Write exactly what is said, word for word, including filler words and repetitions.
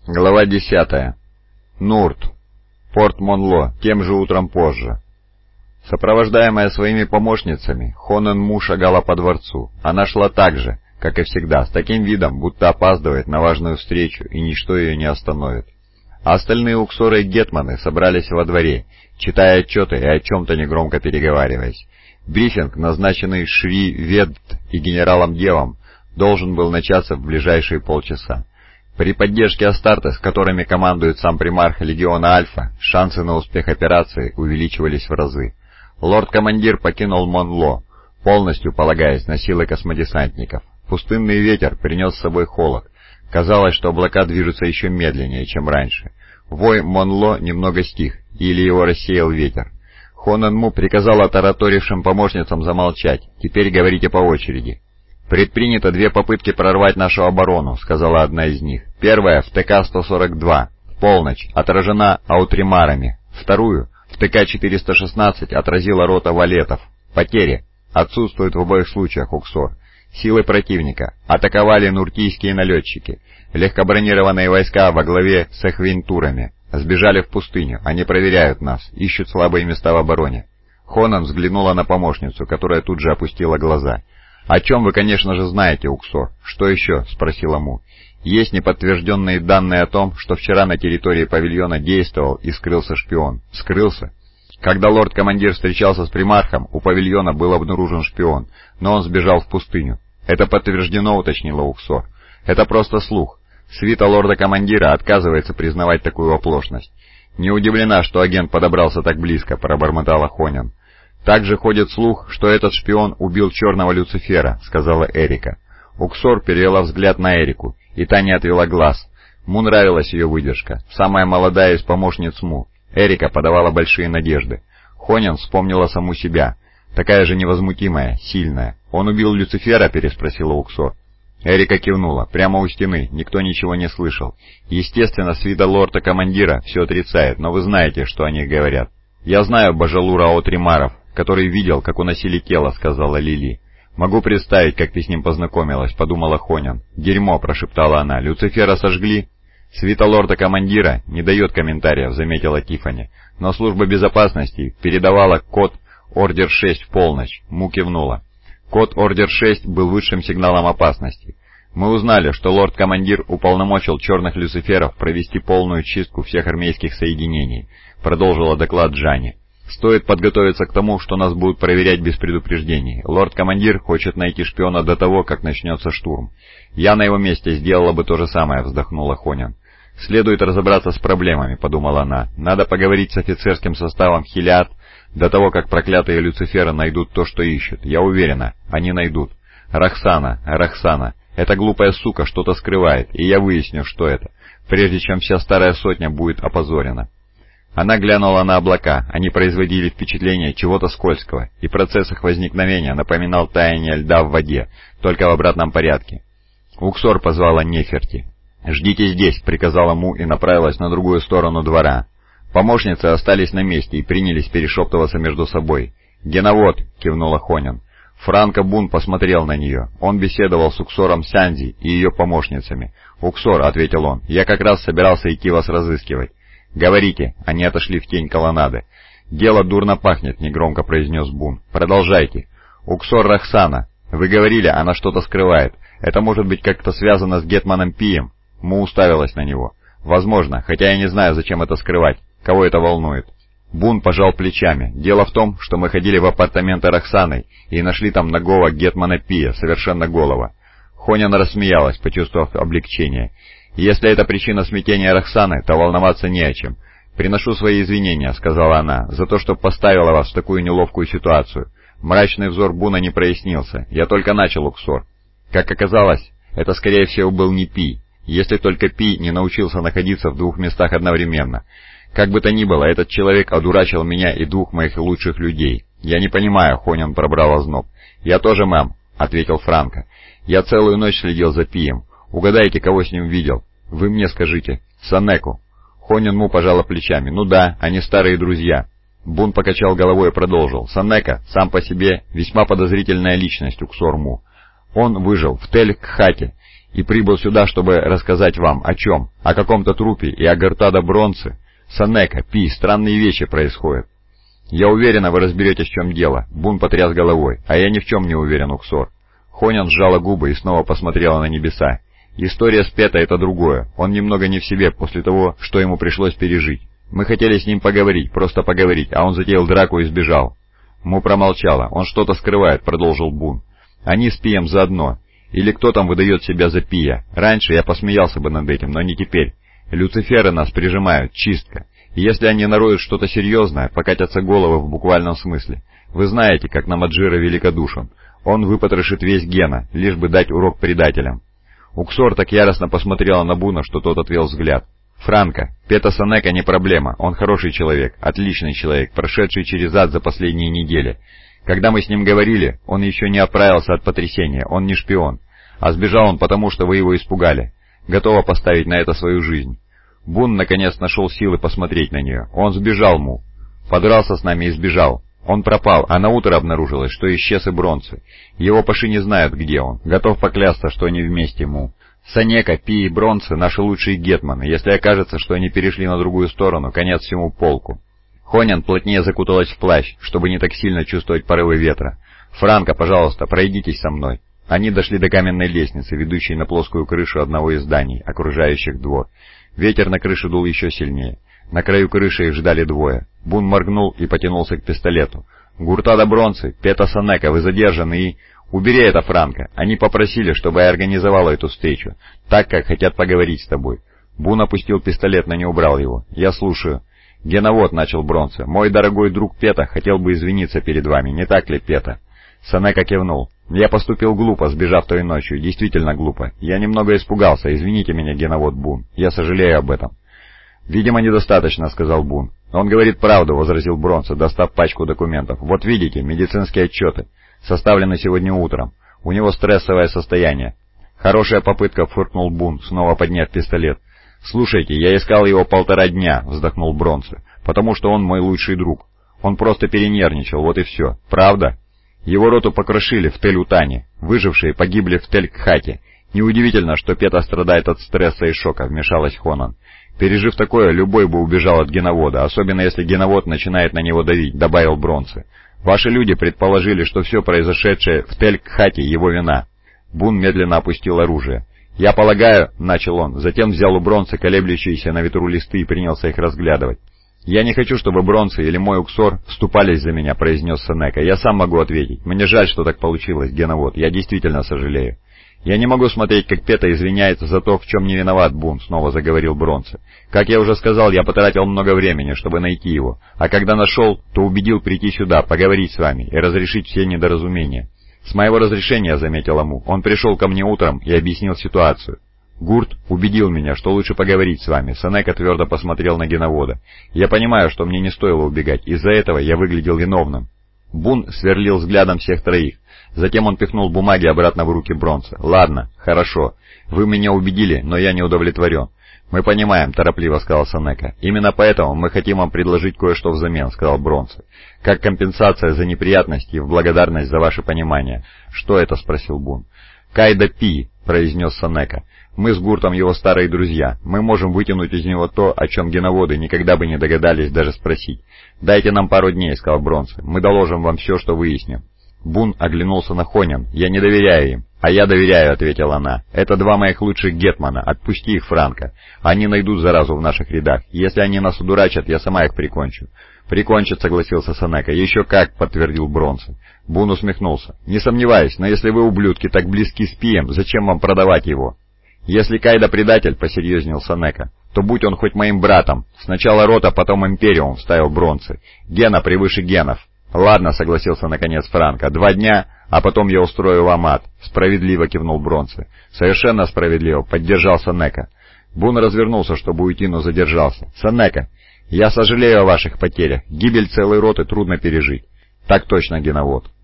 Глава десятая. Нурт. Порт Монло. Тем же утром позже. Сопровождаемая своими помощницами, Хонен Му шагала по дворцу. Она шла так же, как и всегда, с таким видом, будто опаздывает на важную встречу, и ничто ее не остановит. А остальные уксоры и гетманы собрались во дворе, читая отчеты и о чем-то негромко переговариваясь. Брифинг, назначенный Шри Ведд и генералом Девом, должен был начаться в ближайшие полчаса. При поддержке Астарты, с которыми командует сам примарх легиона Альфа, шансы на успех операции увеличивались в разы. Лорд-командир покинул Монло, полностью полагаясь на силы космодесантников. Пустынный ветер принес с собой холод. Казалось, что облака движутся еще медленнее, чем раньше. Вой Монло немного стих, или его рассеял ветер. Хонен Му приказал отараторившим помощницам замолчать. «Теперь говорите по очереди». «Предпринято две попытки прорвать нашу оборону», — сказала одна из них. «Первая в ТК сто сорок два, в полночь, отражена аутримарами. Вторую, в ТК четыреста шестнадцать, отразила рота валетов. Потери отсутствуют в обоих случаях, Уксор. Силы противника. Атаковали нуртийские налетчики. Легкобронированные войска во главе с эхвинтурами. Сбежали в пустыню. Они проверяют нас, ищут слабые места в обороне». Хонан взглянула на помощницу, которая тут же опустила глаза. «О чем вы, конечно же, знаете, Уксор. Что еще?» — спросила Му. «Есть неподтвержденные данные о том, что вчера на территории павильона действовал и скрылся шпион». «Скрылся?» «Когда лорд-командир встречался с примархом, у павильона был обнаружен шпион, но он сбежал в пустыню». «Это подтверждено», — уточнила Уксор. «Это просто слух. Свита лорда-командира отказывается признавать такую оплошность». «Не удивлена, что агент подобрался так близко», — пробормотала Хонен. «Также ходит слух, что этот шпион убил черного Люцифера», — сказала Эрика. Уксор перевела взгляд на Эрику, и та не отвела глаз. Му нравилась ее выдержка, самая молодая из помощниц Му. Эрика подавала большие надежды. Хонен вспомнила саму себя, такая же невозмутимая, сильная. «Он убил Люцифера?» — переспросила Уксор. Эрика кивнула. «Прямо у стены, никто ничего не слышал. Естественно, свита лорда-командира все отрицает, но вы знаете, что они говорят». «Я знаю Бажалура Аутримаров, который видел, как уносили тело», — сказала Лили. «Могу представить, как ты с ним познакомилась», — подумала Хонен. «Дерьмо», — прошептала она. «Люцифера сожгли?» «Свита лорда-командира не дает комментариев», — заметила Тиффани. «Но служба безопасности передавала код Ордер шесть в полночь». Му кивнула. Код Ордер шесть был высшим сигналом опасности. «Мы узнали, что лорд-командир уполномочил черных люциферов провести полную чистку всех армейских соединений», — продолжила доклад Джани. «Стоит подготовиться к тому, что нас будут проверять без предупреждений. Лорд-командир хочет найти шпиона до того, как начнется штурм. Я на его месте сделала бы то же самое», — вздохнула Хонен. «Следует разобраться с проблемами», — подумала она. «Надо поговорить с офицерским составом Хилиад до того, как проклятые Люциферы найдут то, что ищут. Я уверена, они найдут. Рахсана, Рахсана, эта глупая сука что-то скрывает, и я выясню, что это, прежде чем вся старая сотня будет опозорена». Она глянула на облака, они производили впечатление чего-то скользкого, и процесс их возникновения напоминал таяние льда в воде, только в обратном порядке. Уксор позвала Неферти. «Ждите здесь», — приказала Му и направилась на другую сторону двора. Помощницы остались на месте и принялись перешептываться между собой. «Геновод», — кивнула Хонен. Франко Бун посмотрел на нее. Он беседовал с Уксором Сянди и ее помощницами. «Уксор», — ответил он, — «я как раз собирался идти вас разыскивать». «Говорите», — они отошли в тень колоннады. «Дело дурно пахнет», — негромко произнес Бун. «Продолжайте». «Уксор Рахсана. Вы говорили, она что-то скрывает. Это может быть как-то связано с Гетманом Пием?» Му уставилась на него. «Возможно, хотя я не знаю, зачем это скрывать. Кого это волнует?» Бун пожал плечами. «Дело в том, что мы ходили в апартаменты Рахсаны и нашли там нагого Гетмана Пия, совершенно голого». Хонен рассмеялась, почувствовав облегчение. «Если это причина смятения Рахсаны, то волноваться не о чем. Приношу свои извинения», — сказала она, — «за то, что поставила вас в такую неловкую ситуацию. Мрачный взор Буна не прояснился. Я только начал, Уксор. Как оказалось, это, скорее всего, был не Пи, если только Пи не научился находиться в двух местах одновременно. Как бы то ни было, этот человек одурачил меня и двух моих лучших людей. Я не понимаю», — Хонен пробрал озноб. «Я тоже, мэм», — ответил Франко. «Я целую ночь следил за Пием. Угадайте, кого с ним видел?» «Вы мне скажите». «Санеку». Хонен Му пожала плечами. «Ну да, они старые друзья». Бун покачал головой и продолжил. «Санека, сам по себе, весьма подозрительная личность, Уксор Му. Он выжил в Тель-Кхате и прибыл сюда, чтобы рассказать вам о чем? О каком-то трупе и о Гортадо Бронце? Сенека, Пи, странные вещи происходят. Я уверена, вы разберетесь, в чем дело. Бун потряс головой. А я ни в чем не уверен, Уксор. Хонин сжала губы и снова посмотрела на небеса. История с Пето — это другое. Он немного не в себе после того, что ему пришлось пережить. Мы хотели с ним поговорить, просто поговорить, а он затеял драку и сбежал. Му промолчала. Он что-то скрывает, продолжил Бун. Они с Пием заодно. Или кто там выдает себя за Пия? Раньше я посмеялся бы над этим, но не теперь. Люциферы нас прижимают, чистка. И если они нароют что-то серьезное, покатятся головы в буквальном смысле. Вы знаете, как Намаджира великодушен. Он выпотрошит весь Гена, лишь бы дать урок предателям. Уксор так яростно посмотрела на Буна, что тот отвел взгляд. «Франко, Пето Сенека не проблема, он хороший человек, отличный человек, прошедший через ад за последние недели. Когда мы с ним говорили, он еще не оправился от потрясения, он не шпион. А сбежал он потому, что вы его испугали. Готова поставить на это свою жизнь». Бун наконец нашел силы посмотреть на нее. «Он сбежал, Му. Подрался с нами и сбежал. Он пропал, а на утро обнаружилось, что исчез и Бронце. Его паши не знают, где он. Готов поклясться, что они вместе, Му. Сенека, Пи и Бронце — наши лучшие гетманы. Если окажется, что они перешли на другую сторону, конец всему полку». Хонин плотнее закуталась в плащ, чтобы не так сильно чувствовать порывы ветра. «Франко, пожалуйста, пройдитесь со мной». Они дошли до каменной лестницы, ведущей на плоскую крышу одного из зданий, окружающих двор. Ветер на крыше дул еще сильнее. На краю крыши их ждали двое. Бун моргнул и потянулся к пистолету. «Гуртадо Бронце, Пето Сенека, вы задержаны и...» «Убери это, Франко. Они попросили, чтобы я организовала эту встречу, так, как хотят поговорить с тобой». Бун опустил пистолет, но не убрал его. «Я слушаю». «Геновод», — начал Бронце, — «мой дорогой друг Пето хотел бы извиниться перед вами, не так ли, Пето?» Сенека кивнул. «Я поступил глупо, сбежав той ночью, действительно глупо. Я немного испугался, извините меня, Геновод Бун, я сожалею об этом». «Видимо, недостаточно», — сказал Бун. «Он говорит правду», — возразил Бронце, достав пачку документов. «Вот видите, медицинские отчеты. Составлены сегодня утром. У него стрессовое состояние». «Хорошая попытка», — фыркнул Бун, снова подняв пистолет. «Слушайте, я искал его полтора дня», — вздохнул Бронце, — «потому что он мой лучший друг. Он просто перенервничал, вот и все. Правда?» Его роту покрошили в Тель-Утане. Выжившие погибли в Тель-Кхате. Неудивительно, что Пето страдает от стресса и шока, вмешалась Хонан. Пережив такое, любой бы убежал от геновода, особенно если геновод начинает на него давить, добавил Бронце. Ваши люди предположили, что все произошедшее в Тель-Кхате его вина. Бун медленно опустил оружие. «Я полагаю», — начал он, затем взял у Бронце колеблющиеся на ветру листы и принялся их разглядывать. «Я не хочу, чтобы Бронце или мой Уксор вступались за меня», — произнес Сенека. «Я сам могу ответить. Мне жаль, что так получилось, геновод. Я действительно сожалею». «Я не могу смотреть, как Пето извиняется за то, в чем не виноват Бун», — снова заговорил Бронце. «Как я уже сказал, я потратил много времени, чтобы найти его. А когда нашел, то убедил прийти сюда, поговорить с вами и разрешить все недоразумения». «С моего разрешения», — заметил Му, — «он пришел ко мне утром и объяснил ситуацию». «Гурт убедил меня, что лучше поговорить с вами», — Сенека твердо посмотрел на геновода. «Я понимаю, что мне не стоило убегать, из-за этого я выглядел виновным». Бун сверлил взглядом всех троих. Затем он пихнул бумаги обратно в руки Бронце. «Ладно, хорошо. Вы меня убедили, но я не удовлетворен». «Мы понимаем», — торопливо сказал Сенека. «Именно поэтому мы хотим вам предложить кое-что взамен», — сказал Бронце. «Как компенсация за неприятности и в благодарность за ваше понимание». «Что это?» — спросил Бун. «Кайда Пи», — произнес Сенека. «Мы с Гуртом его старые друзья. Мы можем вытянуть из него то, о чем геноводы никогда бы не догадались даже спросить. Дайте нам пару дней», — сказал Бронце. «Мы доложим вам все, что выясним». Бун оглянулся на Хонин. «Я не доверяю им». «А я доверяю», — ответила она. «Это два моих лучших гетмана. Отпусти их, Франко. Они найдут заразу в наших рядах. Если они нас удурачат, я сама их прикончу». «Прикончат», — согласился Сенека. «Еще как», — подтвердил Бронце. Бун усмехнулся. «Не сомневаюсь, но если вы, ублюдки, так близки с Пием, зачем вам продавать его?» «Если Кайда предатель», — посерьезнел Сенека, — «то будь он хоть моим братом. Сначала рота, потом империум», — вставил Бронце. «Гена превыше генов». «Ладно», — согласился наконец Франко, — «два дня, а потом я устрою вам ад». «Справедливо», — кивнул Бронце. «Совершенно справедливо», — поддержал Сенека. Бун развернулся, чтобы уйти, но задержался. «Сенека, я сожалею о ваших потерях. Гибель целой роты трудно пережить». «Так точно, геновод».